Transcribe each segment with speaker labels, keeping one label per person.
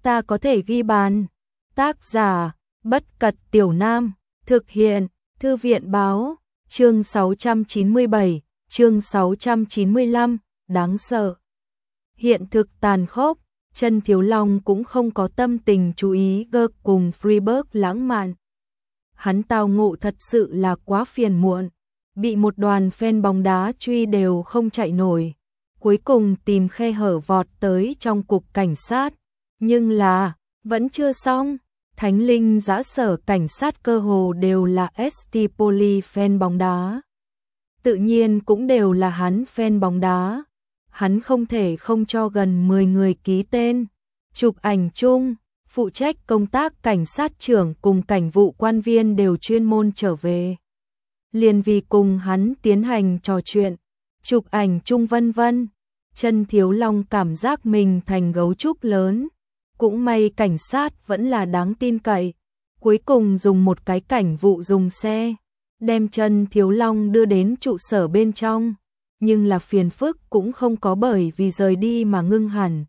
Speaker 1: ta có thể ghi bàn. Tác giả, Bất Cật Tiểu Nam, thực hiện, Thư viện báo, chương 697, chương 695, đáng sợ. Hiện thực tàn khốc, Chân Thiếu Long cũng không có tâm tình chú ý Gurk cùng Freeburg lãng mạn. Hắn tao ngộ thật sự là quá phiền muộn, bị một đoàn fan bóng đá truy đều không chạy nổi. Cuối cùng tìm khe hở vọt tới trong cục cảnh sát, nhưng là, vẫn chưa xong. Thánh Linh Dã sở cảnh sát cơ hồ đều là ST Poli fan bóng đá. Tự nhiên cũng đều là hắn fan bóng đá. Hắn không thể không cho gần 10 người ký tên, chụp ảnh chung, phụ trách công tác cảnh sát trưởng cùng cảnh vụ quan viên đều chuyên môn trở về. Liền vì cùng hắn tiến hành trò chuyện, chụp ảnh chung vân vân. Chân Thiếu Long cảm giác mình thành gấu trúc lớn. Cũng may cảnh sát vẫn là đáng tin cậy. Cuối cùng dùng một cái cảnh vụ dùng xe, đem Chân Thiếu Long đưa đến trụ sở bên trong. Nhưng là phiền phức cũng không có bởi vì rời đi mà ngưng hẳn.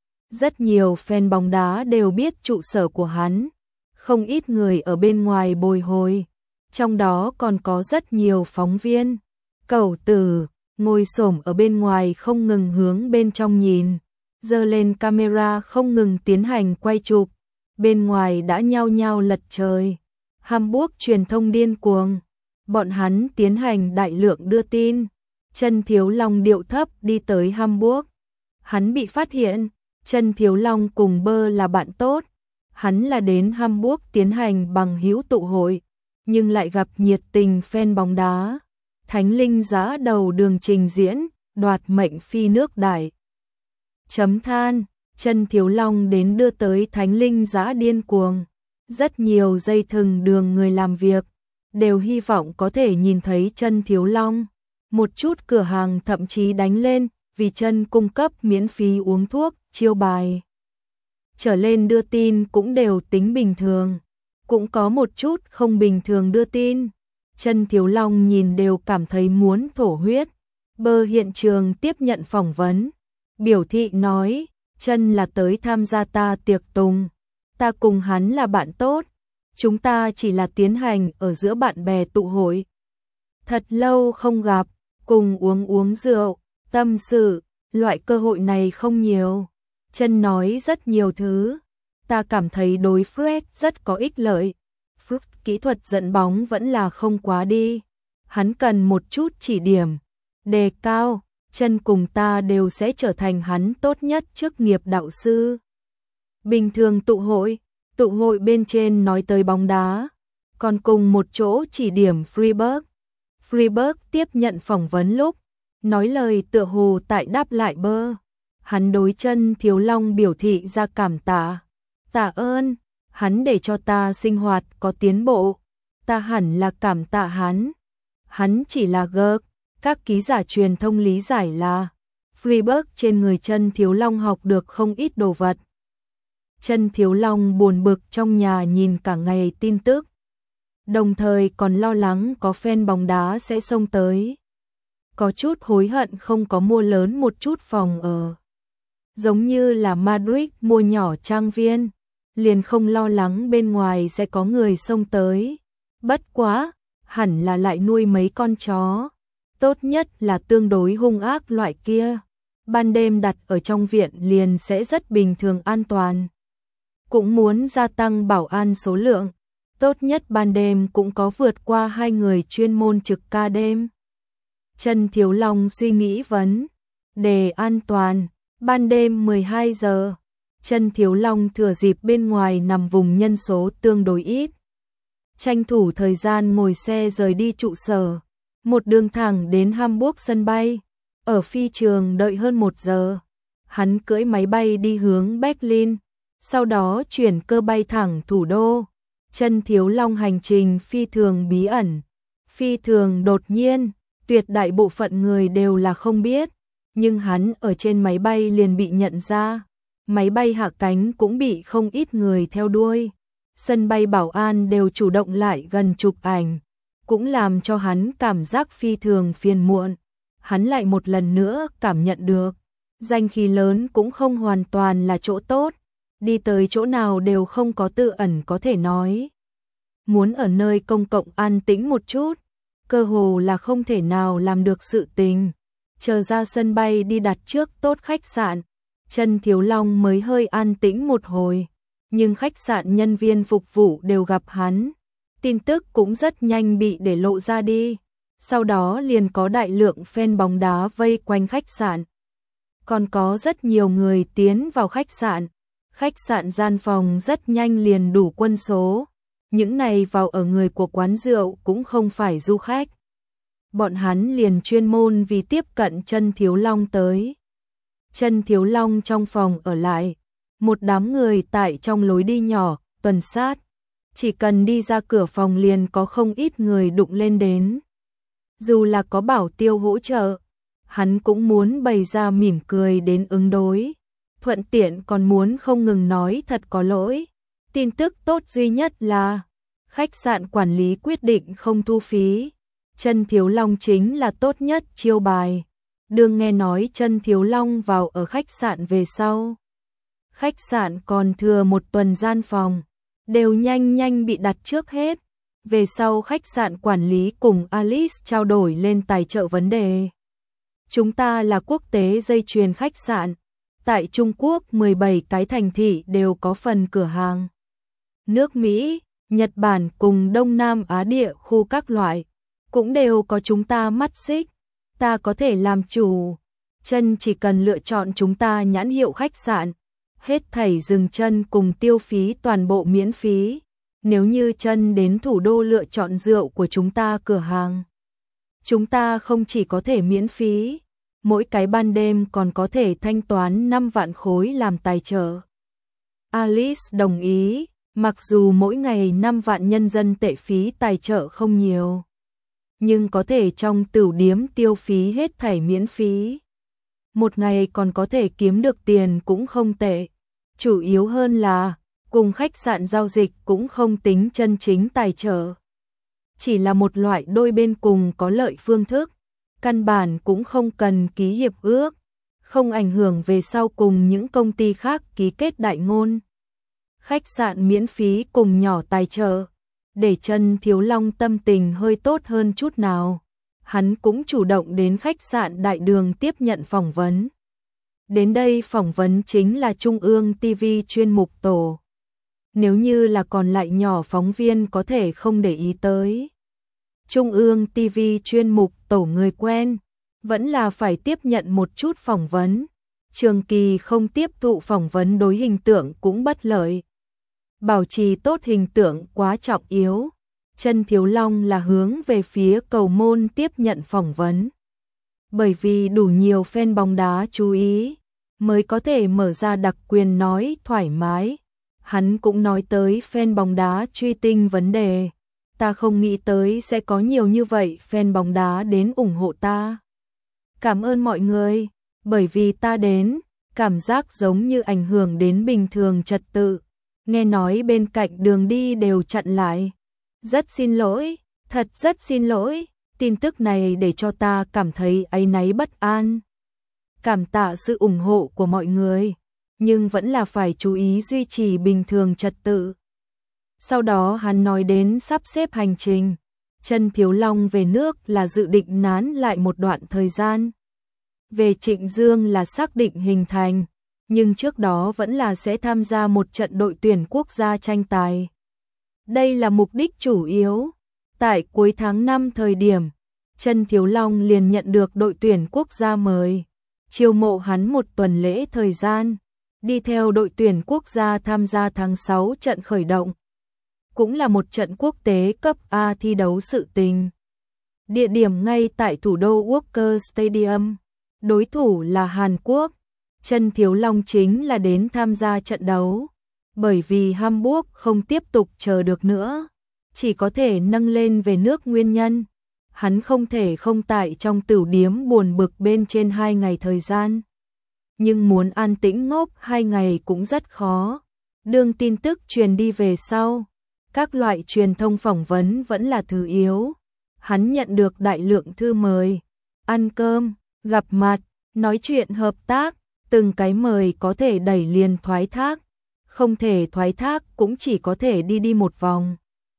Speaker 1: Rất nhiều fan bóng đá đều biết trụ sở của hắn. Không ít người ở bên ngoài bồi hồi. Trong đó còn có rất nhiều phóng viên. Cẩu Tử ngồi xổm ở bên ngoài không ngừng hướng bên trong nhìn, giơ lên camera không ngừng tiến hành quay chụp. Bên ngoài đã nhao nhao lật trời. Hamburg truyền thông điên cuồng, bọn hắn tiến hành đại lượng đưa tin. Chân Thiếu Long điệu thấp đi tới Hamburg. Hắn bị phát hiện, Chân Thiếu Long cùng Bơ là bạn tốt. Hắn là đến Hamburg tiến hành bằng hữu tụ hội, nhưng lại gặp nhiệt tình fan bóng đá. Thánh Linh Dã đầu đường trình diễn, đoạt mệnh phi nước đại. Chấm than, Chân Thiếu Long đến đưa tới Thánh Linh Dã điên cuồng. Rất nhiều dây thừng đường người làm việc, đều hy vọng có thể nhìn thấy Chân Thiếu Long. Một chút cửa hàng thậm chí đánh lên, vì Chân cung cấp miễn phí uống thuốc, chiêu bài. Trở lên đưa tin cũng đều tính bình thường. Cũng có một chút không bình thường đưa tin. Chân Thiếu Long nhìn đều cảm thấy muốn thổ huyết. Bơ hiện trường tiếp nhận phỏng vấn. Biểu thị nói, Chân là tới tham gia ta tiệc tùng. Ta cùng hắn là bạn tốt. Chúng ta chỉ là tiến hành ở giữa bạn bè tụ hội. Thật lâu không gặp, cùng uống rượu, tâm sự, loại cơ hội này không nhiều. Chân nói rất nhiều thứ. Ta cảm thấy đối Fred rất có ích lợi. Fred kỹ thuật dẫn bóng vẫn là không quá đi. Hắn cần một chút chỉ điểm. Đề cao, Chân cùng ta đều sẽ trở thành hắn tốt nhất chức nghiệp đạo sư. Bình thường tụ hội bên trên nói tới bóng đá. Còn cùng một chỗ chỉ điểm Freeburg. Freeburg tiếp nhận phỏng vấn lúc, nói lời tựa hồ tại đáp lại Bơ. Hắn đối Chân Thiếu Long biểu thị ra cảm tạ. Tạ ơn, hắn để cho ta sinh hoạt có tiến bộ. Ta hẳn là cảm tạ hắn. Hắn chỉ là Gurk. Các ký giả truyền thông lý giải là Freeburg trên người Chân Thiếu Long học được không ít đồ vật. Chân Thiếu Long buồn bực trong nhà nhìn cả ngày tin tức. Đồng thời còn lo lắng có fan bóng đá sẽ xông tới. Có chút hối hận không có mua lớn một chút phòng ở. Giống như là Madrid mua nhỏ trang viên, liền không lo lắng bên ngoài sẽ có người xông tới. Bất quá, hẳn là lại nuôi mấy con chó. Tốt nhất là tương đối hung ác loại kia. Ban đêm đặt ở trong viện liền sẽ rất bình thường an toàn. Cũng muốn gia tăng bảo an số lượng. Tốt nhất ban đêm cũng có vượt qua 2 người chuyên môn trực ca đêm. Chân Thiếu Long suy nghĩ vấn đề an toàn. Ban đêm 12 giờ, Chân Thiếu Long thừa dịp bên ngoài nằm vùng nhân số tương đối ít. Tranh thủ thời gian ngồi xe rời đi trụ sở. Một đường thẳng đến Hamburg sân bay. Ở phi trường đợi hơn 1 giờ. Hắn cưỡi máy bay đi hướng Berlin. Sau đó chuyển cơ bay thẳng thủ đô. Chân Thiếu Long hành trình phi thường bí ẩn. Phi thường đột nhiên. Tuyệt đại bộ phận người đều là không biết. Nhưng hắn ở trên máy bay liền bị nhận ra. Máy bay hạ cánh cũng bị không ít người theo đuôi. Sân bay bảo an đều chủ động lại gần chụp ảnh. Cũng làm cho hắn cảm giác phi thường phiền muộn. Hắn lại một lần nữa cảm nhận được. Danh khí lớn cũng không hoàn toàn là chỗ tốt. đi tới chỗ nào đều không có tự ẩn có thể nói. Muốn ở nơi công cộng an tĩnh một chút, cơ hồ là không thể nào làm được sự tình. Chờ ra sân bay đi đặt trước tốt khách sạn, Trần Thiếu Long mới hơi an tĩnh một hồi, nhưng khách sạn nhân viên phục vụ đều gặp hắn. Tin tức cũng rất nhanh bị để lộ ra đi, sau đó liền có đại lượng fan bóng đá vây quanh khách sạn. Còn có rất nhiều người tiến vào khách sạn gian phòng rất nhanh liền đủ quân số. Những này vào ở người của quán rượu cũng không phải du khách. Bọn hắn liền chuyên môn vì tiếp cận Trần Thiếu Long tới. Trần Thiếu Long trong phòng ở lại, một đám người tại trong lối đi nhỏ, tuần sát. Chỉ cần đi ra cửa phòng liền có không ít người đụng lên đến. Dù là có bảo tiêu hỗ trợ, hắn cũng muốn bày ra mỉm cười đến ứng đối. Thuận tiện còn muốn không ngừng nói thật có lỗi. Tin tức tốt duy nhất là khách sạn quản lý quyết định không thu phí. Trần Thiếu Long chính là tốt nhất chiêu bài. Đương nghe nói Trần Thiếu Long vào ở khách sạn về sau. Khách sạn còn thừa một tuần gian phòng, đều nhanh bị đặt trước hết. Về sau khách sạn quản lý cùng Alice trao đổi lên tài trợ vấn đề. Chúng ta là quốc tế dây chuyền khách sạn. Tại Trung Quốc 17 cái thành thị đều có phần cửa hàng. Nước Mỹ, Nhật Bản cùng Đông Nam Á địa khu các loại, cũng đều có chúng ta mắt xích. Ta có thể làm chủ. Chân chỉ cần lựa chọn chúng ta nhãn hiệu khách sạn. Hết thảy dừng chân cùng tiêu phí toàn bộ miễn phí. Nếu như Chân đến thủ đô lựa chọn rượu của chúng ta cửa hàng, chúng ta không chỉ có thể miễn phí, mỗi cái ban đêm còn có thể thanh toán 5 vạn khối làm tài trợ. Alice đồng ý, mặc dù mỗi ngày 5 vạn nhân dân tệ phí tài trợ không nhiều, nhưng có thể trong tửu điếm tiêu phí hết thảy miễn phí. Một ngày còn có thể kiếm được tiền cũng không tệ. Chủ yếu hơn là, cùng khách sạn giao dịch cũng không tính chân chính tài trợ. Chỉ là một loại đôi bên cùng có lợi phương thức. Căn bản cũng không cần ký hiệp ước, không ảnh hưởng về sau cùng những công ty khác ký kết đại ngôn. Khách sạn miễn phí cùng nhỏ tài trợ, để Trần Thiếu Long tâm tình hơi tốt hơn chút nào. Hắn cũng chủ động đến khách sạn Đại Đường tiếp nhận phỏng vấn. Đến đây phỏng vấn chính là Trung ương TV chuyên mục tổ. Nếu như là còn lại nhỏ phóng viên có thể không để ý tới. Trung ương TV chuyên mục tổ người quen, vẫn là phải tiếp nhận một chút phỏng vấn. Trường kỳ không tiếp thụ phỏng vấn đối hình tượng cũng bất lợi. Bảo trì tốt hình tượng quá trọng yếu. Trần Thiếu Long là hướng về phía cầu môn tiếp nhận phỏng vấn. Bởi vì đủ nhiều fan bóng đá chú ý, mới có thể mở ra đặc quyền nói thoải mái. Hắn cũng nói tới fan bóng đá truy tinh vấn đề. Ta không nghĩ tới sẽ có nhiều như vậy fan bóng đá đến ủng hộ ta. Cảm ơn mọi người, bởi vì ta đến, cảm giác giống như ảnh hưởng đến bình thường trật tự. Nghe nói bên cạnh đường đi đều chặn lại. Rất xin lỗi, thật rất xin lỗi, tin tức này để cho ta cảm thấy áy náy bất an. Cảm tạ sự ủng hộ của mọi người, nhưng vẫn là phải chú ý duy trì bình thường trật tự. Sau đó hắn nói đến sắp xếp hành trình. Trần Thiếu Long về nước là dự định nán lại một đoạn thời gian. Về Trịnh Dương là xác định hình thành, nhưng trước đó vẫn là sẽ tham gia một trận đội tuyển quốc gia tranh tài. Đây là mục đích chủ yếu. Tại cuối tháng 5 thời điểm, Trần Thiếu Long liền nhận được đội tuyển quốc gia mời, chiêu mộ hắn một tuần lễ thời gian, đi theo đội tuyển quốc gia tham gia tháng 6 trận khởi động. Cũng là một trận quốc tế cấp A thi đấu sự tình. Địa điểm ngay tại thủ đô Walker Stadium, đối thủ là Hàn Quốc. Trần Thiếu Long chính là đến tham gia trận đấu, bởi vì Hamburg không tiếp tục chờ được nữa, chỉ có thể nâng lên về nước nguyên nhân. Hắn không thể không tại trong tửu điếm buồn bực bên trên 2 ngày thời gian. Nhưng muốn an tĩnh ngốc 2 ngày cũng rất khó. Đương tin tức truyền đi về sau, các loại truyền thông phỏng vấn vẫn là thứ yếu. Hắn nhận được đại lượng thư mời, ăn cơm, gặp mặt, nói chuyện hợp tác, từng cái mời có thể đẩy liền thoái thác. không thể thoái thác cũng chỉ có thể đi đi một vòng.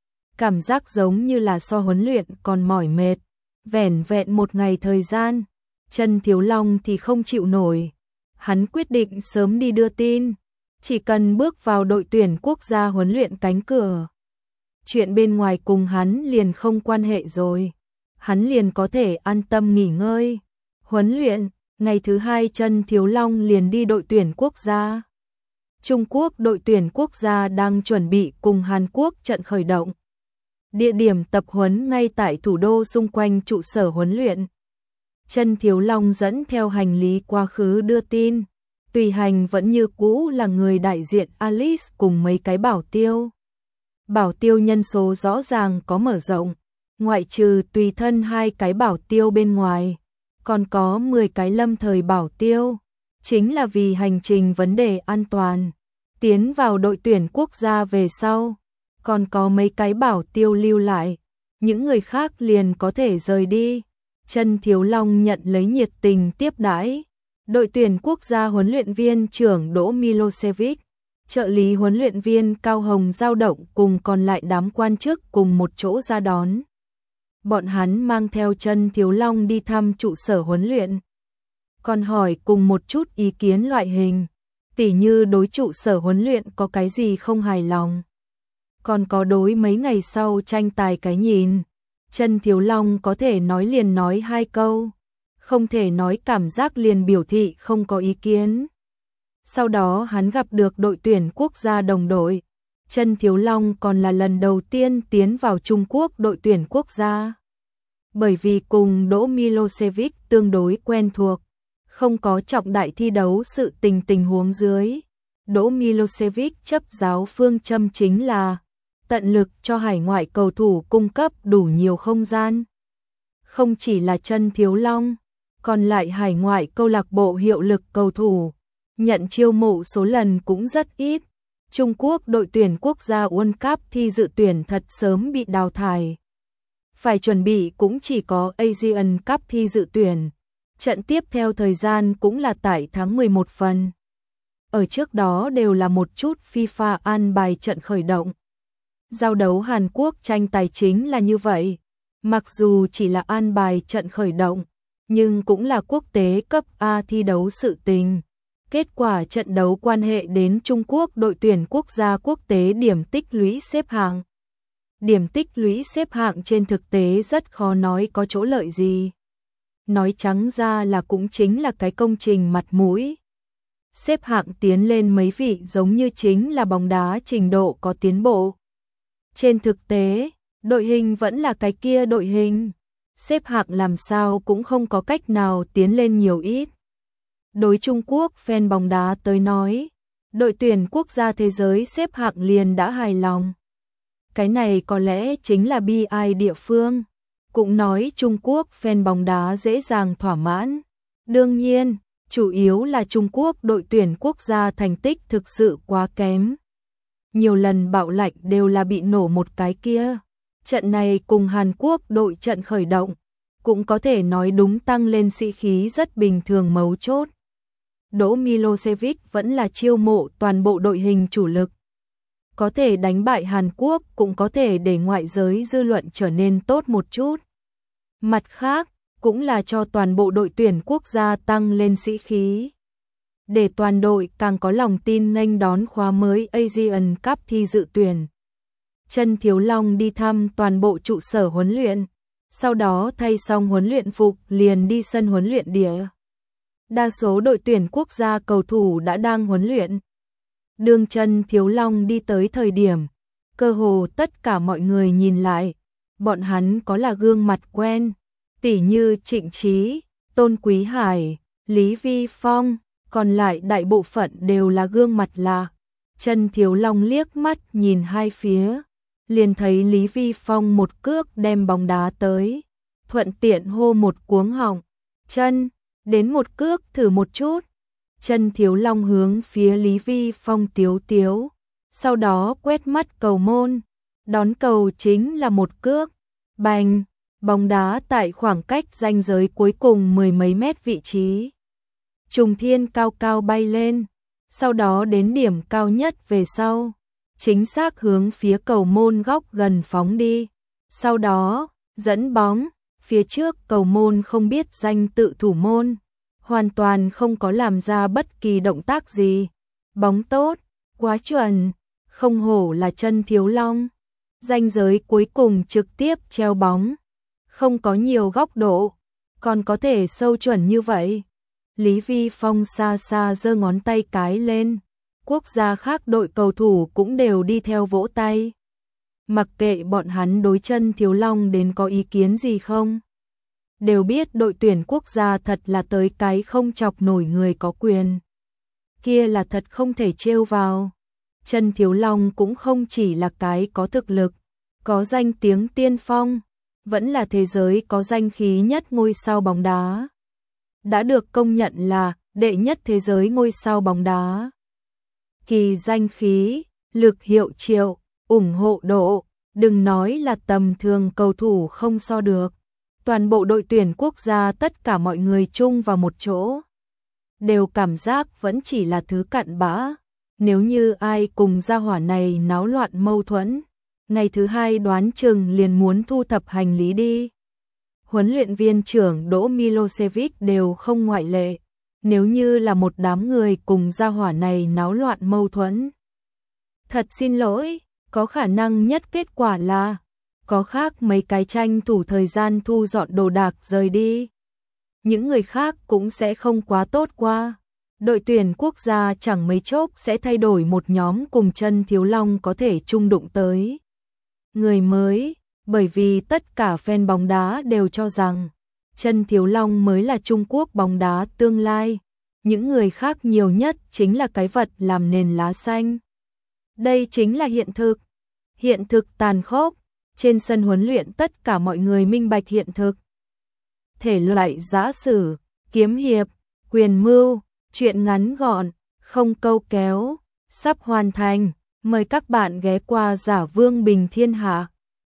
Speaker 1: Cảm giác giống như là so huấn luyện còn mỏi mệt, vẻn vẹn một ngày thời gian, Trần Thiếu Long thì không chịu nổi. Hắn quyết định sớm đi đưa tin, chỉ cần bước vào đội tuyển quốc gia huấn luyện cánh cửa. Chuyện bên ngoài cùng hắn liền không quan hệ rồi, hắn liền có thể an tâm nghỉ ngơi. Huấn luyện, ngày thứ 2 Trần Thiếu Long liền đi đội tuyển quốc gia. Trung Quốc đội tuyển quốc gia đang chuẩn bị cùng Hàn Quốc trận khởi động. Địa điểm tập huấn ngay tại thủ đô xung quanh trụ sở huấn luyện. Trần Thiếu Long dẫn theo hành lý quá khứ đưa tin, tùy hành vẫn như cũ là người đại diện Alice cùng mấy cái bảo tiêu. Bảo tiêu nhân số rõ ràng có mở rộng, ngoại trừ tùy thân 2 cái bảo tiêu bên ngoài, còn có 10 cái lâm thời bảo tiêu, chính là vì hành trình vấn đề an toàn. Tiến vào đội tuyển quốc gia về sau, còn có mấy cái bảo tiêu lưu lại, những người khác liền có thể rời đi. Trần Thiếu Long nhận lấy nhiệt tình tiếp đãi. Đội tuyển quốc gia huấn luyện viên trưởng Đỗ Milosevic, trợ lý huấn luyện viên Cao Hồng Dao Động cùng còn lại đám quan chức cùng một chỗ ra đón. Bọn hắn mang theo Trần Thiếu Long đi thăm trụ sở huấn luyện, còn hỏi cùng một chút ý kiến loại hình, tỉ như đối trụ sở huấn luyện có cái gì không hài lòng, còn có đối mấy ngày sau tranh tài cái nhìn. Trần Thiếu Long có thể nói liền nói 2 câu, không thể nói cảm giác liền biểu thị không có ý kiến. Sau đó hắn gặp được đội tuyển quốc gia đồng đội. Trần Thiếu Long còn là lần đầu tiên tiến vào Trung Quốc đội tuyển quốc gia. Bởi vì cùng Đỗ Milosevic tương đối quen thuộc, không có trọng đại thi đấu sự tình huống dưới, Đỗ Milosevic chấp giáo phương châm chính là tận lực cho hải ngoại cầu thủ cung cấp đủ nhiều không gian. Không chỉ là Trần Thiếu Long, còn lại hải ngoại câu lạc bộ hiệu lực cầu thủ, nhận chiêu mộ số lần cũng rất ít. Trung Quốc đội tuyển quốc gia World Cup thi dự tuyển thật sớm bị đào thải. Phải chuẩn bị cũng chỉ có Asian Cup thi dự tuyển. Trận tiếp theo thời gian cũng là tại tháng 11 phần. Ở trước đó đều là một chút FIFA an bài trận khởi động. Giao đấu Hàn Quốc tranh tài chính là như vậy. Mặc dù chỉ là an bài trận khởi động, nhưng cũng là quốc tế cấp A thi đấu sự tình. Kết quả trận đấu quan hệ đến Trung Quốc đội tuyển quốc gia quốc tế điểm tích lũy xếp hạng. Điểm tích lũy xếp hạng trên thực tế rất khó nói có chỗ lợi gì. Nói trắng ra là cũng chính là cái công trình mặt mũi. Xếp hạng tiến lên mấy vị giống như chính là bóng đá trình độ có tiến bộ. Trên thực tế, đội hình vẫn là cái kia đội hình. Xếp hạng làm sao cũng không có cách nào tiến lên nhiều ít. Đối Trung Quốc fan bóng đá tới nói, đội tuyển quốc gia thế giới xếp hạng liền đã hài lòng. Cái này có lẽ chính là bi ai địa phương. Cũng nói Trung Quốc fan bóng đá dễ dàng thỏa mãn. Đương nhiên, chủ yếu là Trung Quốc đội tuyển quốc gia thành tích thực sự quá kém. Nhiều lần bạo lệnh đều là bị nổ một cái kia. Trận này cùng Hàn Quốc đội trận khởi động, cũng có thể nói đúng tăng lên sĩ khí rất bình thường mấu chốt. Đỗ Milosevic vẫn là chiêu mộ toàn bộ đội hình chủ lực. Có thể đánh bại Hàn Quốc cũng có thể để ngoại giới dư luận trở nên tốt một chút. Mặt khác, cũng là cho toàn bộ đội tuyển quốc gia tăng lên sĩ khí. Để toàn đội càng có lòng tin nghênh đón khóa mới Asian Cup thi dự tuyển. Trần Thiếu Long đi thăm toàn bộ trụ sở huấn luyện, sau đó thay xong huấn luyện phục liền đi sân huấn luyện địa. Đa số đội tuyển quốc gia cầu thủ đã đang huấn luyện. Đường Trần Thiếu Long đi tới thời điểm, cơ hồ tất cả mọi người nhìn lại, bọn hắn có là gương mặt quen, tỉ như Trịnh Trí, Tôn Quý Hải, Lý Vi Phong, còn lại đại bộ phận đều là gương mặt lạ. Trần Thiếu Long liếc mắt nhìn hai phía, liền thấy Lý Vi Phong một cước đem bóng đá tới, thuận tiện hô một cuống họng, "Chân, đến một cước thử một chút." Trần Thiếu Long hướng phía Lý Vi Phong tiếu tiếu, sau đó quét mắt cầu môn, đón cầu chính là một cước, bành, bóng đá tại khoảng cách ranh giới cuối cùng mười mấy mét vị trí. Trùng thiên cao cao bay lên, sau đó đến điểm cao nhất về sau, chính xác hướng phía cầu môn góc gần phóng đi. Sau đó, dẫn bóng, phía trước cầu môn không biết danh tự thủ môn, hoàn toàn không có làm ra bất kỳ động tác gì. Bóng tốt, quá chuẩn, không hổ là chân Thiếu Long. Ranh giới cuối cùng trực tiếp treo bóng, không có nhiều góc độ, còn có thể sâu chuẩn như vậy. Lý Vi Phong xa xa giơ ngón tay cái lên, quốc gia khác đội cầu thủ cũng đều đi theo vỗ tay. Mặc kệ bọn hắn đối chân Thiếu Long đến có ý kiến gì không, đều biết đội tuyển quốc gia thật là tới cái không chọc nổi người có quyền. Kia là thật không thể trêu vào. Chân Thiếu Long cũng không chỉ là cái có thực lực, có danh tiếng tiên phong, vẫn là thế giới có danh khí nhất ngôi sao bóng đá. Đã được công nhận là đệ nhất thế giới ngôi sao bóng đá. Kỳ danh khí, lực hiệu triệu, ủng hộ độ, đừng nói là tầm thường cầu thủ không so được. Toàn bộ đội tuyển quốc gia tất cả mọi người chung vào một chỗ, đều cảm giác vẫn chỉ là thứ cặn bã. Nếu như ai cùng gia hỏa này náo loạn mâu thuẫn, ngày thứ hai đoán chừng liền muốn thu thập hành lý đi. Huấn luyện viên trưởng Đỗ Milosevic đều không ngoại lệ. Nếu như là một đám người cùng gia hỏa này náo loạn mâu thuẫn, thật xin lỗi, có khả năng nhất kết quả là có khác mấy cái tranh thủ thời gian thu dọn đồ đạc rời đi. Những người khác cũng sẽ không quá tốt qua. Đội tuyển quốc gia chẳng mấy chốc sẽ thay đổi một nhóm cùng chân Thiếu Long có thể chung đụng tới người mới, bởi vì tất cả fan bóng đá đều cho rằng chân Thiếu Long mới là Trung Quốc bóng đá tương lai. Những người khác nhiều nhất chính là cái vật làm nền lá xanh. Đây chính là hiện thực. Hiện thực tàn khốc. Trên sân huấn luyện tất cả mọi người minh bạch hiện thực. Thể loại giã sử, kiếm hiệp, quyền mưu, truyện ngắn gọn, không câu kéo, sắp hoàn thành. Mời các bạn ghé qua Giả Vương Bình Thiên Hạ.